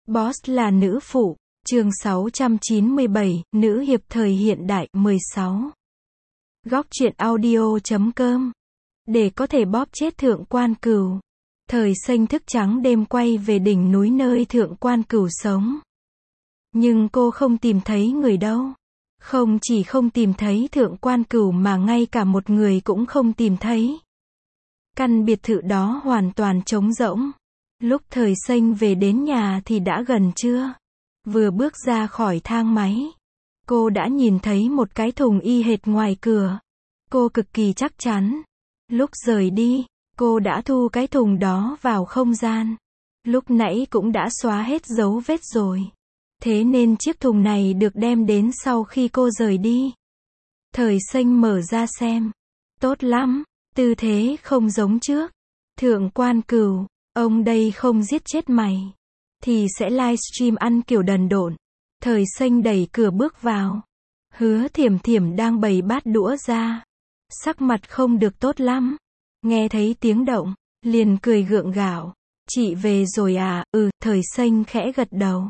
Boss là nữ phụ. Chương 697, nữ hiệp thời hiện đại, 16. Góc truyện audio.com. Để có thể bóp chết Thượng Quan Cửu, Thời Xanh thức trắng đêm quay về đỉnh núi nơi Thượng Quan Cửu sống. Nhưng cô không tìm thấy người đâu. Không chỉ không tìm thấy Thượng Quan Cửu mà ngay cả một người cũng không tìm thấy. Căn biệt thự đó hoàn toàn trống rỗng. Lúc Thời Xanh về đến nhà thì đã gần trưa. Vừa bước ra khỏi thang máy, cô đã nhìn thấy một cái thùng y hệt ngoài cửa. Cô cực kỳ chắc chắn. Lúc rời đi, cô đã thu cái thùng đó vào không gian. Lúc nãy cũng đã xóa hết dấu vết rồi. Thế nên chiếc thùng này được đem đến sau khi cô rời đi. Thời Xanh mở ra xem. Tốt lắm, tư thế không giống trước. Thượng Quan Cửu, ông đây không giết chết mày thì sẽ livestream ăn kiểu đần độn. Thời Xanh đẩy cửa bước vào. Hứa Thiểm Thiểm đang bày bát đũa ra. Sắc mặt không được tốt lắm. Nghe thấy tiếng động, liền cười gượng gạo. Chị về rồi à? Thời Xanh khẽ gật đầu.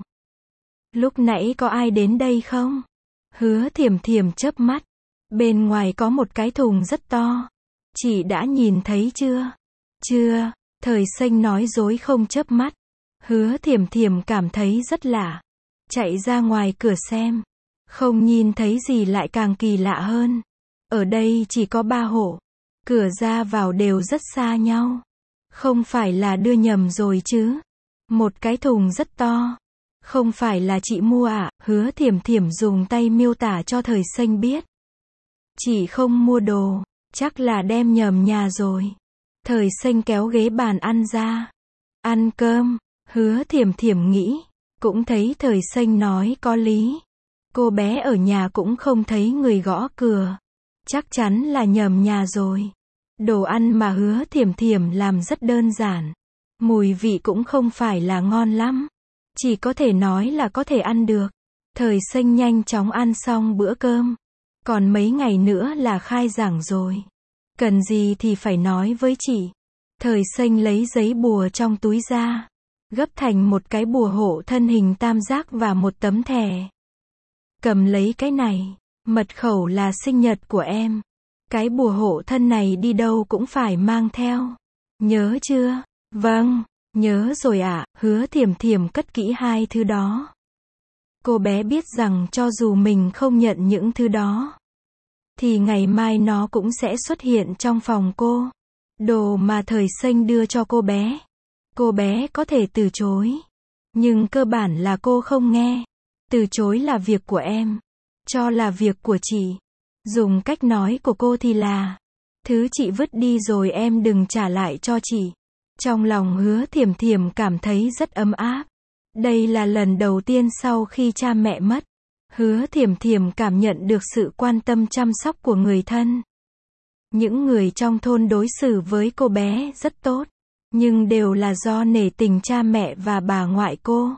Lúc nãy có ai đến đây không? Hứa Thiểm Thiểm chớp mắt. Bên ngoài có một cái thùng rất to. Chị đã nhìn thấy chưa? Chưa. Thời Xanh nói dối không chớp mắt. Hứa Thiểm Thiểm cảm thấy rất lạ. Chạy ra ngoài cửa xem. Không nhìn thấy gì lại càng kỳ lạ hơn. Ở đây chỉ có 3 hộ. Cửa ra vào đều rất xa nhau. Không phải là đưa nhầm rồi chứ? Một cái thùng rất to. Không phải là chị mua à? Hứa Thiểm Thiểm dùng tay miêu tả cho Thời Xanh biết. Chị không mua đồ. Chắc là đem nhầm nhà rồi. Thời Xanh kéo ghế bàn ăn ra. Ăn cơm. Hứa Thiểm Thiểm nghĩ. Cũng thấy Thời Xanh nói có lý. Cô bé ở nhà cũng không thấy người gõ cửa. Chắc chắn là nhầm nhà rồi. Đồ ăn mà Hứa Thiểm Thiểm làm rất đơn giản. Mùi vị cũng không phải là ngon lắm. Chỉ có thể nói là có thể ăn được. Thời Xanh nhanh chóng ăn xong bữa cơm. Còn mấy ngày nữa là khai giảng rồi. Cần gì thì phải nói với chị. Thời Xanh lấy giấy bùa trong túi ra. Gấp thành một cái bùa hộ thân hình tam giác và một tấm thẻ. Cầm lấy cái này. Mật khẩu là sinh nhật của em. Cái bùa hộ thân này đi đâu cũng phải mang theo. Nhớ chưa? Vâng, nhớ rồi ạ. Hứa Thiểm Thiểm cất kỹ 2 thứ đó. Cô bé biết rằng cho dù mình không nhận những thứ đó, thì ngày mai nó cũng sẽ xuất hiện trong phòng cô. Đồ mà Thời Xanh đưa cho cô bé. Cô bé có thể từ chối. Nhưng cơ bản là cô không nghe. Từ chối là việc của em. Cho là việc của chị. Dùng cách nói của cô thì là thứ chị vứt đi rồi em đừng trả lại cho chị. Trong lòng Hứa Thiểm Thiểm cảm thấy rất ấm áp. Đây là lần đầu tiên sau khi cha mẹ mất. Hứa Thiểm Thiểm cảm nhận được sự quan tâm chăm sóc của người thân. Những người trong thôn đối xử với cô bé rất tốt. Nhưng đều là do nể tình cha mẹ và bà ngoại cô.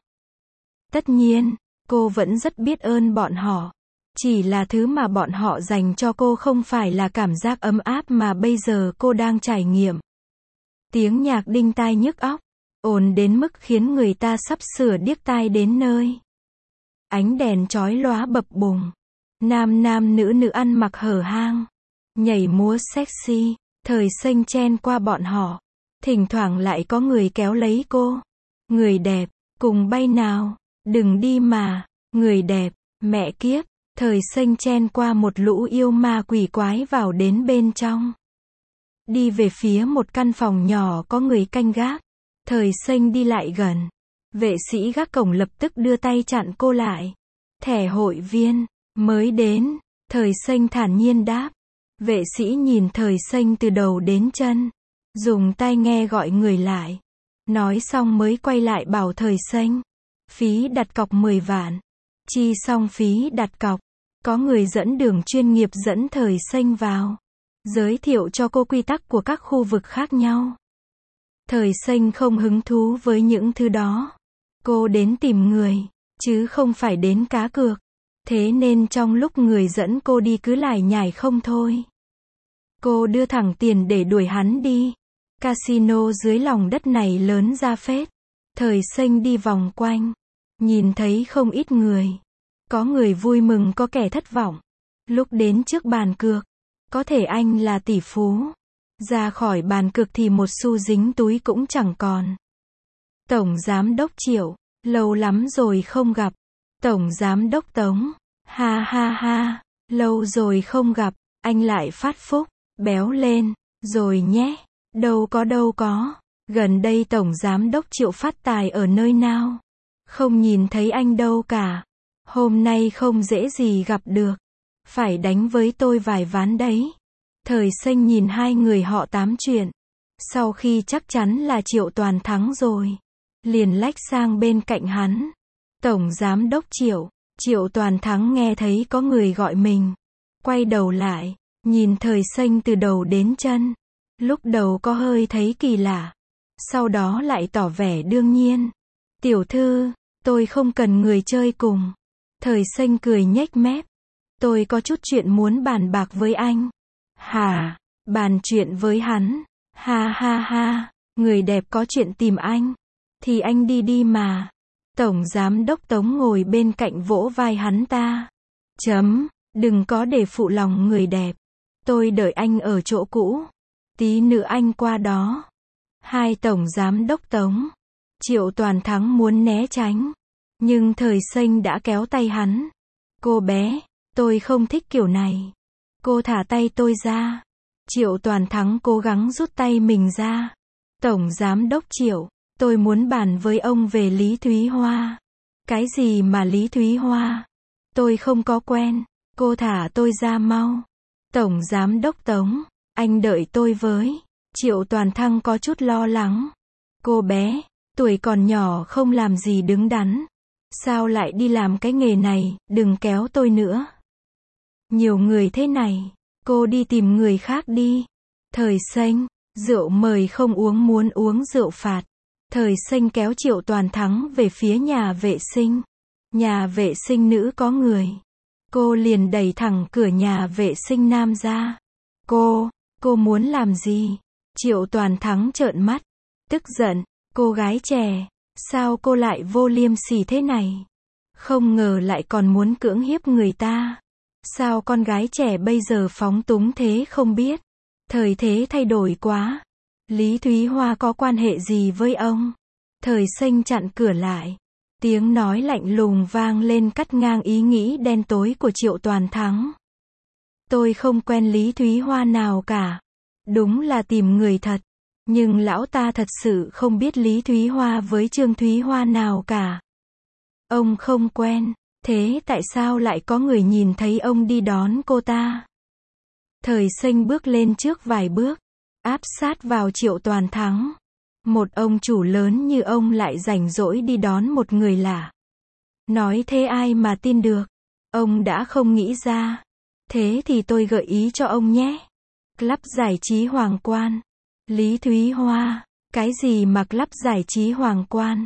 Tất nhiên, cô vẫn rất biết ơn bọn họ. Chỉ là thứ mà bọn họ dành cho cô không phải là cảm giác ấm áp mà bây giờ cô đang trải nghiệm. Tiếng nhạc đinh tai nhức óc, ồn đến mức khiến người ta sắp sửa điếc tai đến nơi. Ánh đèn chói lóa bập bùng. Nam nam nữ nữ ăn mặc hở hang. Nhảy múa sexy. Thời Xanh chen qua bọn họ. Thỉnh thoảng lại có người kéo lấy cô. Người đẹp, cùng bay nào. Đừng đi mà. Người đẹp, mẹ kiếp. Thời Xanh chen qua một lũ yêu ma quỷ quái vào đến bên trong. Đi về phía một căn phòng nhỏ có người canh gác. Thời Xanh đi lại gần. Vệ sĩ gác cổng lập tức đưa tay chặn cô lại. Thẻ hội viên, mới đến. Thời Xanh thản nhiên đáp. Vệ sĩ nhìn Thời Xanh từ đầu đến chân. Dùng tai nghe gọi người lại. Nói xong mới quay lại bảo Thời Xanh. Phí đặt cọc 10 vạn. Chi xong phí đặt cọc. Có người dẫn đường chuyên nghiệp dẫn Thời Xanh vào. Giới thiệu cho cô quy tắc của các khu vực khác nhau. Thời Xanh không hứng thú với những thứ đó. Cô đến tìm người, chứ không phải đến cá cược. Thế nên trong lúc người dẫn cô đi cứ lải nhải không thôi. Cô đưa thẳng tiền để đuổi hắn đi. Casino dưới lòng đất này lớn ra phết. Thời Xanh đi vòng quanh. Nhìn thấy không ít người. Có người vui mừng có kẻ thất vọng. Lúc đến trước bàn cược, có thể anh là tỷ phú. Ra khỏi bàn cược thì một xu dính túi cũng chẳng còn. Tổng Giám đốc Triệu, lâu lắm rồi không gặp. Tổng Giám đốc Tống, ha ha ha, lâu rồi không gặp, anh lại phát phúc, béo lên, rồi nhé. Đâu có, gần đây Tổng Giám đốc Triệu phát tài ở nơi nào? Không nhìn thấy anh đâu cả. Hôm nay không dễ gì gặp được. Phải đánh với tôi vài ván đấy. Thời Xanh nhìn hai người họ tám chuyện. Sau khi chắc chắn là Triệu Toàn thắng rồi, liền lách sang bên cạnh hắn. Tổng Giám đốc Triệu, Triệu Toàn thắng nghe thấy có người gọi mình. Quay đầu lại, nhìn Thời Xanh từ đầu đến chân. Lúc đầu có hơi thấy kỳ lạ. Sau đó lại tỏ vẻ đương nhiên. Tiểu thư, tôi không cần người chơi cùng. Thời Xanh cười nhếch mép. Tôi có chút chuyện muốn bàn bạc với anh. Hả? Bàn chuyện với hắn? Ha ha ha, người đẹp có chuyện tìm anh. Thì anh đi đi mà. Tổng Giám đốc Tống ngồi bên cạnh vỗ vai hắn ta. Đừng có để phụ lòng người đẹp. Tôi đợi anh ở chỗ cũ. Tí nữa anh qua đó. Hai Tổng Giám đốc Tống. Triệu Toàn thắng muốn né tránh. Nhưng Thời Xanh đã kéo tay hắn. Cô bé, tôi không thích kiểu này. Cô thả tay tôi ra. Triệu Toàn thắng cố gắng rút tay mình ra. Tổng Giám đốc Triệu, tôi muốn bàn với ông về Lý Thúy Hoa. Cái gì mà Lý Thúy Hoa? Tôi không có quen. Cô thả tôi ra mau. Tổng Giám đốc Tống, anh đợi tôi với. Triệu Toàn thăng có chút lo lắng. Cô bé, tuổi còn nhỏ không làm gì đứng đắn. Sao lại đi làm cái nghề này, đừng kéo tôi nữa. Nhiều người thế này, cô đi tìm người khác đi. Thời Xanh, rượu mời không uống muốn uống rượu phạt. Thời Xanh kéo Triệu Toàn thắng về phía nhà vệ sinh. Nhà vệ sinh nữ có người. Cô liền đẩy thẳng cửa nhà vệ sinh nam ra. Cô muốn làm gì? Triệu Toàn thắng trợn mắt. Tức giận, cô gái trẻ, sao cô lại vô liêm sỉ thế này? Không ngờ lại còn muốn cưỡng hiếp người ta. Sao con gái trẻ bây giờ phóng túng thế không biết? Thời thế thay đổi quá. Lý Thúy Hoa có quan hệ gì với ông? Thời Xanh chặn cửa lại. Tiếng nói lạnh lùng vang lên cắt ngang ý nghĩ đen tối của Triệu Toàn thắng. Tôi không quen Lý Thúy Hoa nào cả. Đúng là tìm người thật. Nhưng lão ta thật sự không biết Lý Thúy Hoa với Trương Thúy Hoa nào cả. Ông không quen. Thế tại sao lại có người nhìn thấy ông đi đón cô ta? Thời Xanh bước lên trước vài bước. Áp sát vào Triệu Toàn thắng. Một ông chủ lớn như ông lại rảnh rỗi đi đón một người lạ. Nói thế ai mà tin được? Ông đã không nghĩ ra. Thế thì tôi gợi ý cho ông nhé. Club giải trí Hoàng Quan. Lý Thúy Hoa. Cái gì mà club giải trí Hoàng Quan?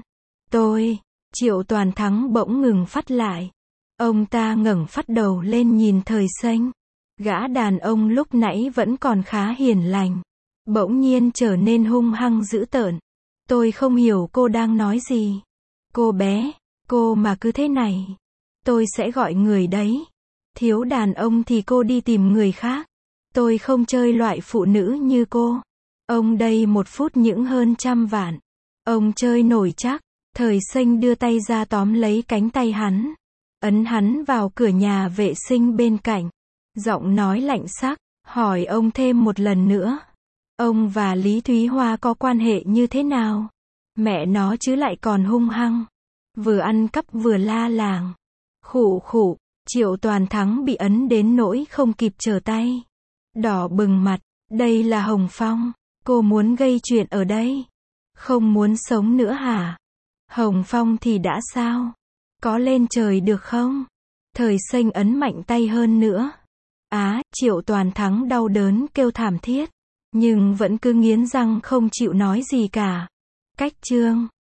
Triệu Toàn thắng bỗng ngừng phát lại. Ông ta ngẩng phát đầu lên nhìn Thời Xanh. Gã đàn ông lúc nãy vẫn còn khá hiền lành. Bỗng nhiên trở nên hung hăng dữ tợn. Tôi không hiểu cô đang nói gì. Cô bé, cô mà cứ thế này, tôi sẽ gọi người đấy. Thiếu đàn ông thì cô đi tìm người khác. Tôi không chơi loại phụ nữ như cô. Ông đây 1 phút những hơn 100 vạn. Ông chơi nổi chắc. Thời Xanh đưa tay ra tóm lấy cánh tay hắn. Ấn hắn vào cửa nhà vệ sinh bên cạnh. Giọng nói lạnh sắc, hỏi ông thêm một lần nữa. Ông và Lý Thúy Hoa có quan hệ như thế nào? Mẹ nó chứ lại còn hung hăng. Vừa ăn cắp vừa la làng. Khụ khụ, Triệu Toàn thắng bị ấn đến nỗi không kịp trở tay. Đỏ bừng mặt, đây là Hồng Phong. Cô muốn gây chuyện ở đây. Không muốn sống nữa hả? Hồng Phong thì đã sao? Có lên trời được không? Thời Xanh ấn mạnh tay hơn nữa. Triệu Toàn thắng đau đớn kêu thảm thiết. Nhưng vẫn cứ nghiến răng không chịu nói gì cả. Cách chương